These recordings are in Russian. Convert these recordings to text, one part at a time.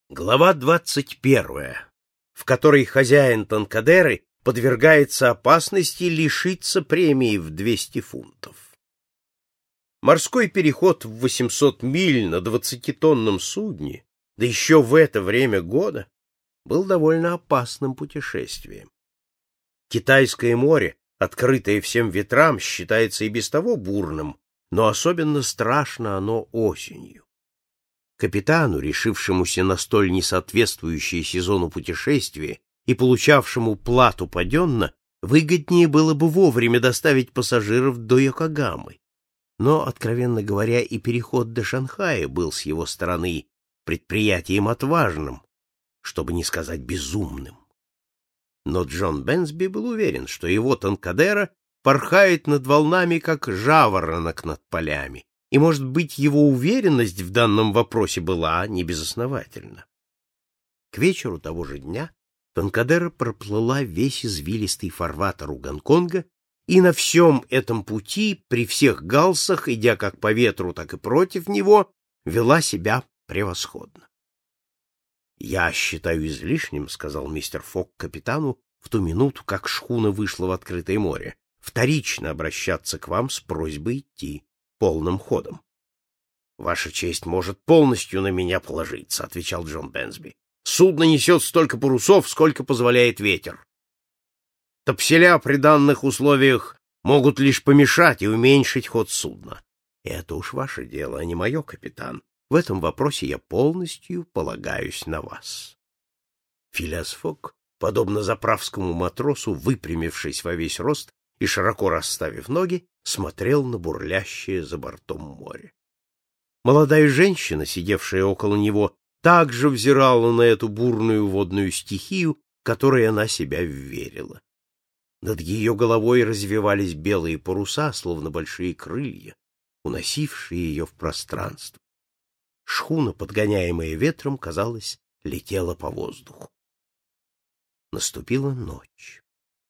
Глава 21, в которой хозяин Танкадеры подвергается опасности лишиться премии в 200 фунтов. Морской переход в 800 миль на 20-тонном судне, да еще в это время года, был довольно опасным путешествием. Китайское море, открытое всем ветрам, считается и без того бурным, но особенно страшно оно осенью. Капитану, решившемуся на столь несоответствующее сезону путешествие и получавшему плату паденно, выгоднее было бы вовремя доставить пассажиров до Йокогамы. Но, откровенно говоря, и переход до Шанхая был с его стороны предприятием отважным, чтобы не сказать безумным. Но Джон Бэнсби был уверен, что его Танкадера порхает над волнами, как жаворонок над полями, и, может быть, его уверенность в данном вопросе была небезосновательна. К вечеру того же дня Танкадера проплыла весь извилистый фарватер у Гонконга, и на всем этом пути, при всех галсах, идя как по ветру, так и против него, вела себя превосходно. — Я считаю излишним, — сказал мистер Фок капитану в ту минуту, как шхуна вышла в открытое море, — вторично обращаться к вам с просьбой идти полным ходом. — Ваша честь может полностью на меня положиться, — отвечал Джон Бэнсби. — Судно несет столько парусов, сколько позволяет ветер. Топселя при данных условиях могут лишь помешать и уменьшить ход судна. Это уж ваше дело, а не мое, капитан. В этом вопросе я полностью полагаюсь на вас. Филиас Фок, подобно заправскому матросу, выпрямившись во весь рост и широко расставив ноги, смотрел на бурлящее за бортом море. Молодая женщина, сидевшая около него, также взирала на эту бурную водную стихию, которой она себя вверила. Над ее головой развивались белые паруса, словно большие крылья, уносившие ее в пространство. Шхуна, подгоняемая ветром, казалось, летела по воздуху. Наступила ночь.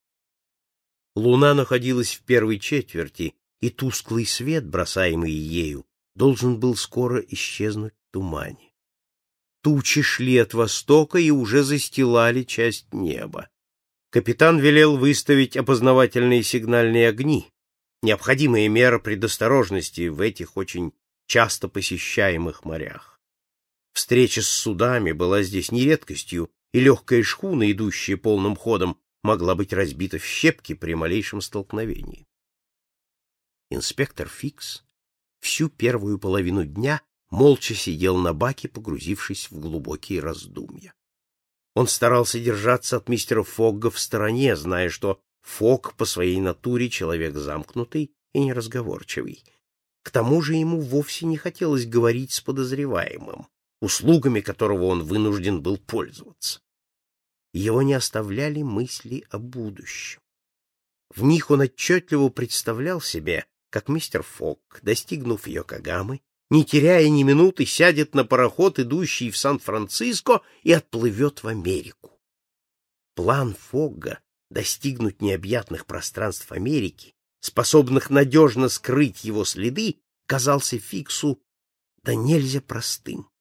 Луна находилась в первой четверти, и тусклый свет, бросаемый ею, должен был скоро исчезнуть в тумане. Тучи шли от востока и уже застилали часть неба. Капитан велел выставить опознавательные сигнальные огни, необходимая мера предосторожности в этих очень часто посещаемых морях. Встреча с судами была здесь не редкостью, и легкая шхуна, идущая полным ходом, могла быть разбита в щепки при малейшем столкновении. Инспектор Фикс всю первую половину дня молча сидел на баке, погрузившись в глубокие раздумья. Он старался держаться от мистера Фогга в стороне, зная, что Фогг по своей натуре человек замкнутый и неразговорчивый. К тому же ему вовсе не хотелось говорить с подозреваемым, услугами которого он вынужден был пользоваться. Его не оставляли мысли о будущем. В них он отчетливо представлял себе, как мистер Фогг, достигнув Йокогамы, не теряя ни минуты, сядет на пароход, идущий в Сан-Франциско, и отплывет в Америку. План Фогга достигнуть необъятных пространств Америки, способных надежно скрыть его следы, казался Фиксу да нельзя простым.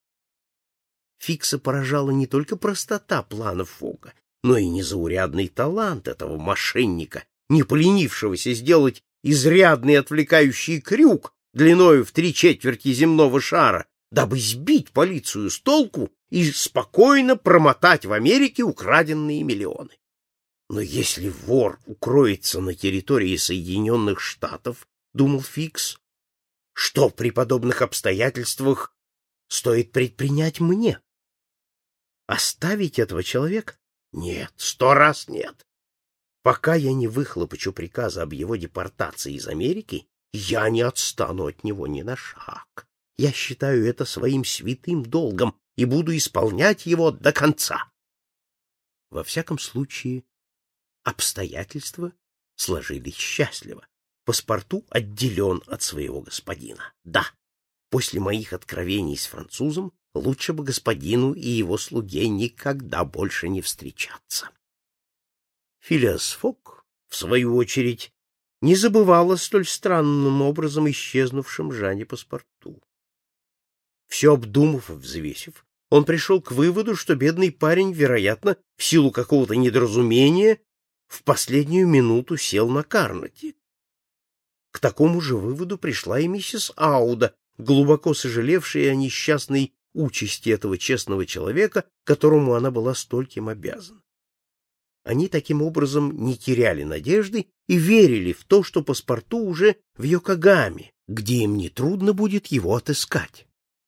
Фикса поражала не только простота плана Фогга, но и незаурядный талант этого мошенника, не поленившегося сделать изрядный отвлекающий крюк длиною в 3/4 земного шара, дабы сбить полицию с толку и спокойно промотать в Америке украденные миллионы. Но если вор укроется на территории Соединенных Штатов, думал Фикс, что при подобных обстоятельствах стоит предпринять мне? Оставить этого человека? Нет, 100 раз нет. Пока я не выхлопочу приказа об его депортации из Америки, я не отстану от него ни на шаг. Я считаю это своим святым долгом и буду исполнять его до конца. Во всяком случае, обстоятельства сложились счастливо. Паспорту отделен от своего господина. Да, после моих откровений с французом лучше бы господину и его слуге никогда больше не встречаться. Филиас Фок, в свою очередь, не забывал о столь странным образом исчезнувшем Жане Паспорту. Все обдумав и взвесив, он пришел к выводу, что бедный парень, вероятно, в силу какого-то недоразумения, в последнюю минуту сел на Карнати. К такому же выводу пришла и миссис Ауда, глубоко сожалевшая о несчастной участи этого честного человека, которому она была стольким обязана. Они таким образом не теряли надежды и верили в то, что паспорту уже в Йокогаме, где им нетрудно будет его отыскать.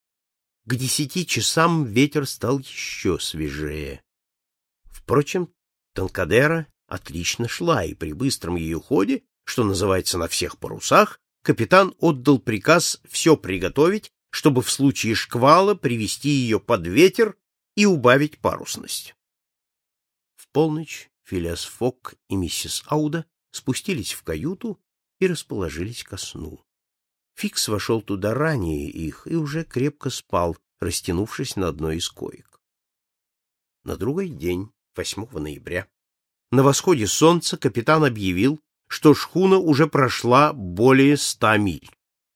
К 10 часам ветер стал еще свежее. Впрочем, Танкадера отлично шла, и при быстром ее ходе, что называется на всех парусах, капитан отдал приказ все приготовить, чтобы в случае шквала привести ее под ветер и убавить парусность. В полночь Филиас Фок и миссис Ауда спустились в каюту и расположились ко сну. Фикс вошел туда ранее их и уже крепко спал, растянувшись на одной из коек. На другой день, 8 ноября, на восходе солнца капитан объявил, что шхуна уже прошла более 100 миль.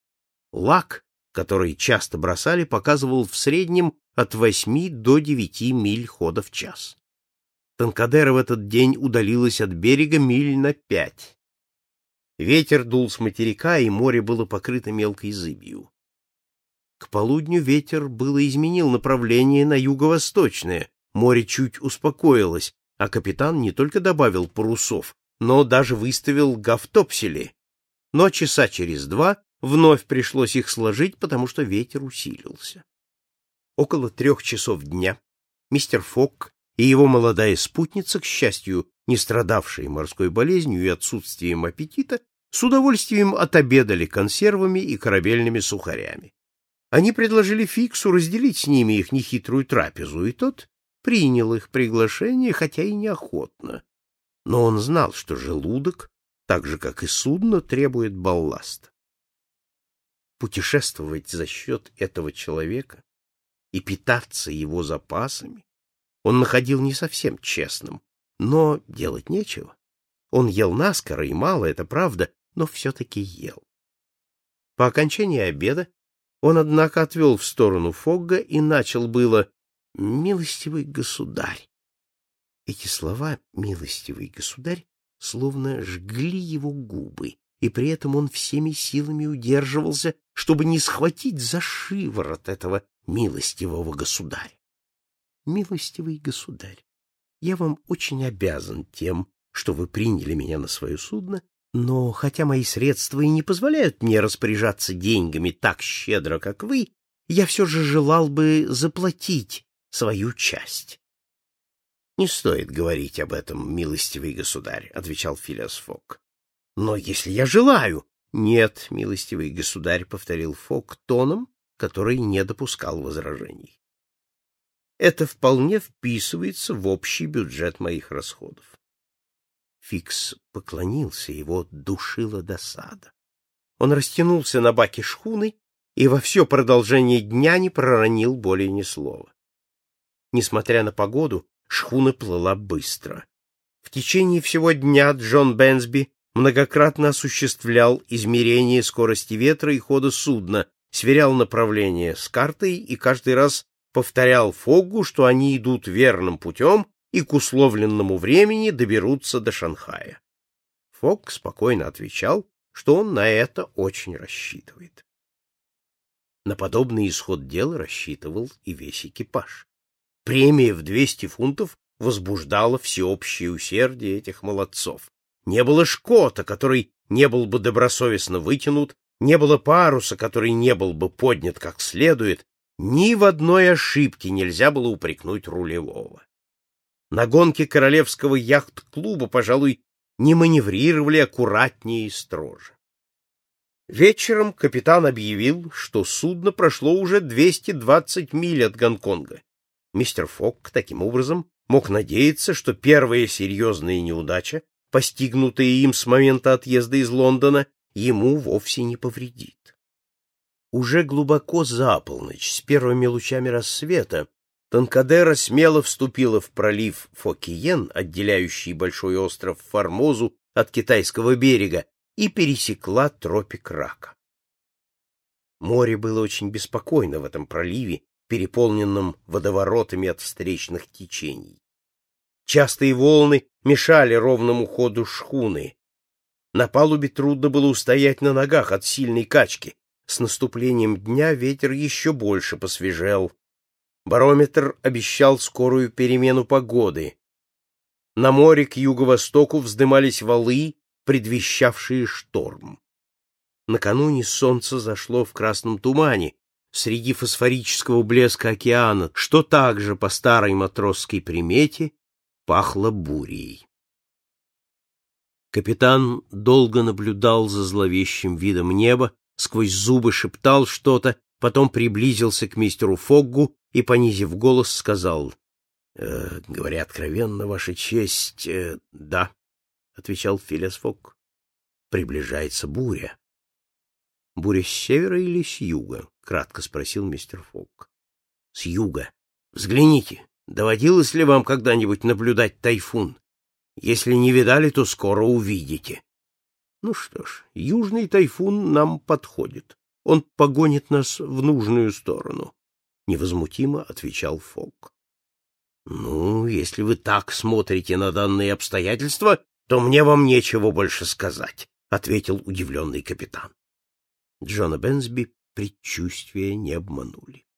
Лак, который часто бросали, показывал в среднем от 8 до 9 миль хода в час. Танкадера в этот день удалилась от берега миль на 5. Ветер дул с материка, и море было покрыто мелкой зыбью. К полудню ветер было изменил направление на юго-восточное, море чуть успокоилось, а капитан не только добавил парусов, но даже выставил гафтопсели. Но часа через 2 вновь пришлось их сложить, потому что ветер усилился. Около 3 часов дня мистер Фок и его молодая спутница, к счастью, не страдавшие морской болезнью и отсутствием аппетита, с удовольствием отобедали консервами и корабельными сухарями. Они предложили Фиксу разделить с ними их нехитрую трапезу, и тот принял их приглашение, хотя и неохотно. Но он знал, что желудок, так же, как и судно, требует балласта. Путешествовать за счет этого человека и питаться его запасами он находил не совсем честным, но делать нечего. Он ел наскоро и мало, это правда, но все-таки ел. По окончании обеда он, однако, отвел в сторону Фогга и начал было: «Милостивый государь». Эти слова «милостивый государь» словно жгли его губы, и при этом он всеми силами удерживался, чтобы не схватить за шиворот этого милостивого государя. «Милостивый государь, я вам очень обязан тем, что вы приняли меня на свое судно, но хотя мои средства и не позволяют мне распоряжаться деньгами так щедро, как вы, я все же желал бы заплатить свою часть». «Не стоит говорить об этом, милостивый государь», — отвечал Филиас Фок. «Но если я желаю...» «Нет, милостивый государь», — повторил Фок тоном, который не допускал возражений. «Это вполне вписывается в общий бюджет моих расходов». Фикс поклонился, его душила досада. Он растянулся на баке шхуны и во все продолжение дня не проронил более ни слова. Несмотря на погоду, шхуна плыла быстро. В течение всего дня Джон Бэнсби многократно осуществлял измерение скорости ветра и хода судна, сверял направление с картой и каждый раз повторял Фоггу, что они идут верным путем и к условленному времени доберутся до Шанхая. Фогг спокойно отвечал, что он на это очень рассчитывает. На подобный исход дела рассчитывал и весь экипаж. Премия в 200 фунтов возбуждала всеобщее усердие этих молодцов. Не было шкота, который не был бы добросовестно вытянут, не было паруса, который не был бы поднят как следует, ни в одной ошибке нельзя было упрекнуть рулевого. На гонке Королевского яхт-клуба, пожалуй, не маневрировали аккуратнее и строже. Вечером капитан объявил, что судно прошло уже 220 миль от Гонконга. Мистер Фок таким образом мог надеяться, что первая серьезная неудача, постигнутая им с момента отъезда из Лондона, ему вовсе не повредит. Уже глубоко за полночь, с первыми лучами рассвета, Танкадера смело вступила в пролив Фокиен, отделяющий большой остров Формозу от китайского берега, и пересекла тропик Рака. Море было очень беспокойно в этом проливе, переполненном водоворотами от встречных течений. Частые волны мешали ровному ходу шхуны. На палубе трудно было устоять на ногах от сильной качки. С наступлением дня ветер еще больше посвежел. Барометр обещал скорую перемену погоды. На море к юго-востоку вздымались валы, предвещавшие шторм. Накануне солнце зашло в красном тумане среди фосфорического блеска океана, что также по старой матросской примете пахло бурей. Капитан долго наблюдал за зловещим видом неба, сквозь зубы шептал что-то, потом приблизился к мистеру Фоггу и, понизив голос, сказал: говоря откровенно, Ваша честь, да, — отвечал Филиас Фогг. — Приближается буря. — Буря с севера или с юга? — кратко спросил мистер Фогг. — С юга. Взгляните, доводилось ли вам когда-нибудь наблюдать тайфун? Если не видали, то скоро увидите. Ну что ж, южный тайфун нам подходит. Он погонит нас в нужную сторону, — невозмутимо отвечал Фогг. — Ну, если вы так смотрите на данные обстоятельства, то мне вам нечего больше сказать, — ответил удивленный капитан. Джона Бэнсби предчувствия не обманули.